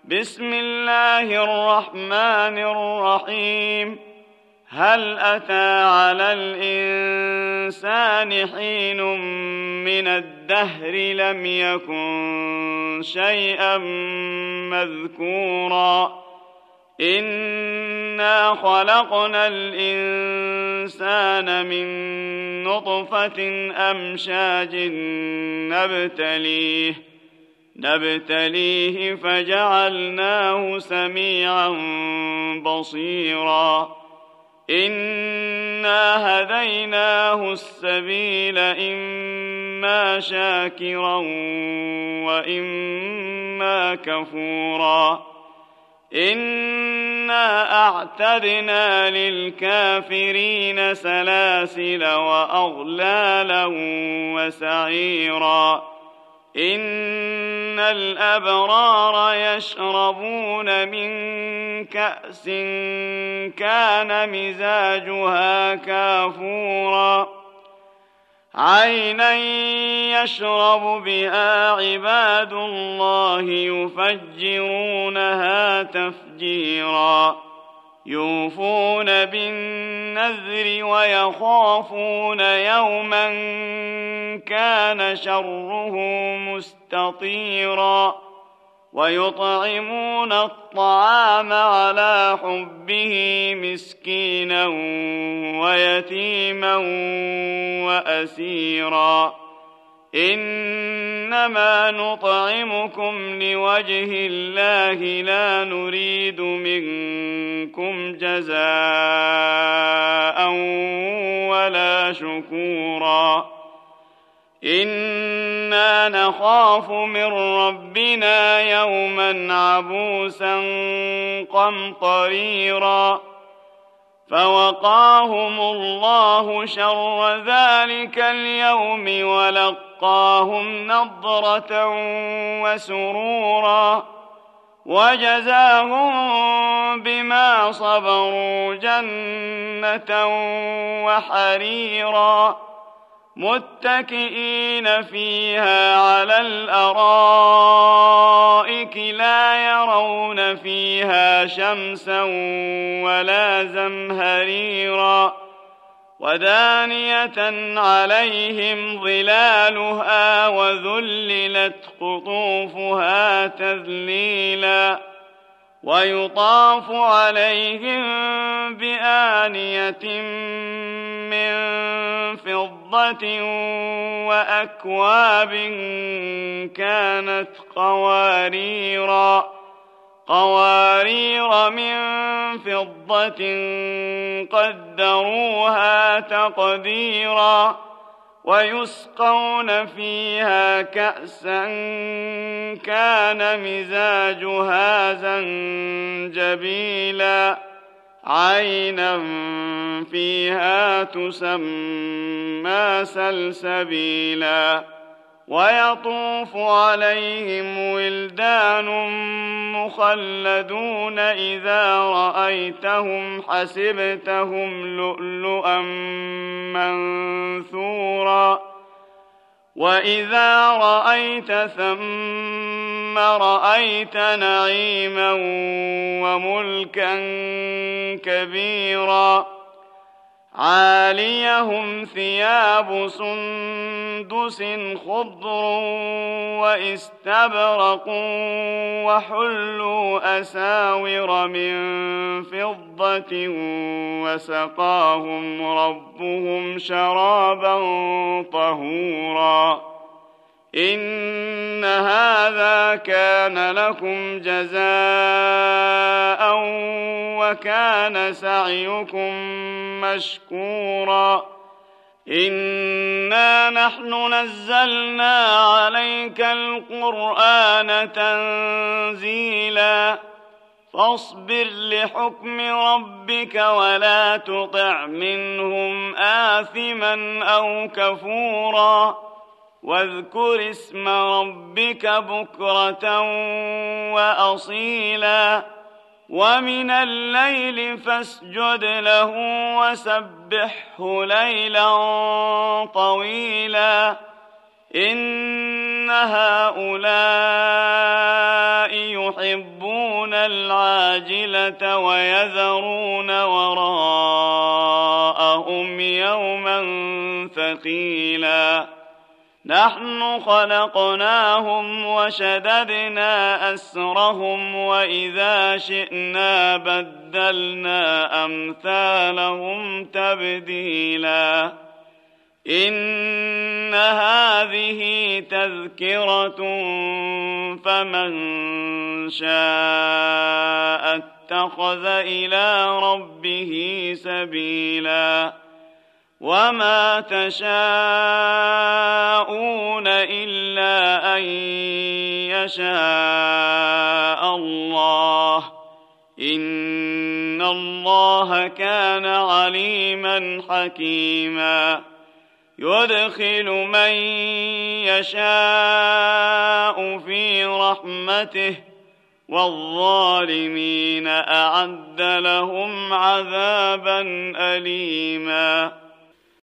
بسم الله الرحمن الرحيم. هل أتى على الإنسان حين من الدهر لم يكن شيئا مذكورا إنا خلقنا الإنسان من نطفة أمشاج نبتليه فجعلناه سميعا بصيرا إنا هديناه السبيل إما شاكرا وإما كفورا إنا أعتدنا للكافرين سلاسل وأغلالا وسعيرا إن الأبرار يشربون من كأس كان مزاجها كافورا عينا يشرب بها عباد الله يفجرونها تفجيرا يوفون بالنذر ويخافون يوما كان شره مستطيرا ويطعمون الطعام على حبه مسكينا ويتيما وأسيرا إنما نطعمكم لوجه الله لا نريد منكم جزاء ولا شكورا إنا نخاف من ربنا يوما عبوسا قمطريرا فوقاهم الله شر ذلك اليوم ولقاهم نضرة وسرورا وجزاهم بما صبروا جنة وحريرا متكئين فيها على الأرائك لا يرون فيها شمسا ولا زمهريرا ودانية عليهم ظلالها وذللت قطوفها تذليلا ويطاف عليهم بآنية من فضة وأكواب كانت قوارير من فضة قدروها تقديرا ويسقون فيها كأسا كان مزاجها زنجبيلا عينا فيها تسمى سلسبيلا ويطوف عليهم ولدان مخلدون إذا رأيتهم حسبتهم لؤلؤا منثورا وإذا رأيت ثم رأيت نعيما وملكا كبيرا عاليهم ثياب سندس خضر واستبرق وحلوا أساور من فضة وسقاهم ربهم شرابا طهورا إن هذا كان لكم جزاء وكان سعيكم مشكورا إنا نحن نزلنا عليك القرآن تنزيلا فاصبر لحكم ربك ولا تطع منهم آثما أو كفورا واذكر اسم ربك بكرة وأصيلا ومن الليل فاسجد له وسبحه ليلا طويلا إن هؤلاء يحبون العاجلة ويذرون وراءهم يوما ثقيلا نحن خلقناهم وشددنا أسرهم وإذا شئنا بدلنا أمثالهم تبديلا إن هذه تذكرة فمن شاء اتخذ إلى ربه سبيلا وما تشاءون إلا أن يشاء الله إن الله كان عليما حكيما يدخل من يشاء في رحمته والظالمين أعد لهم عذابا أليما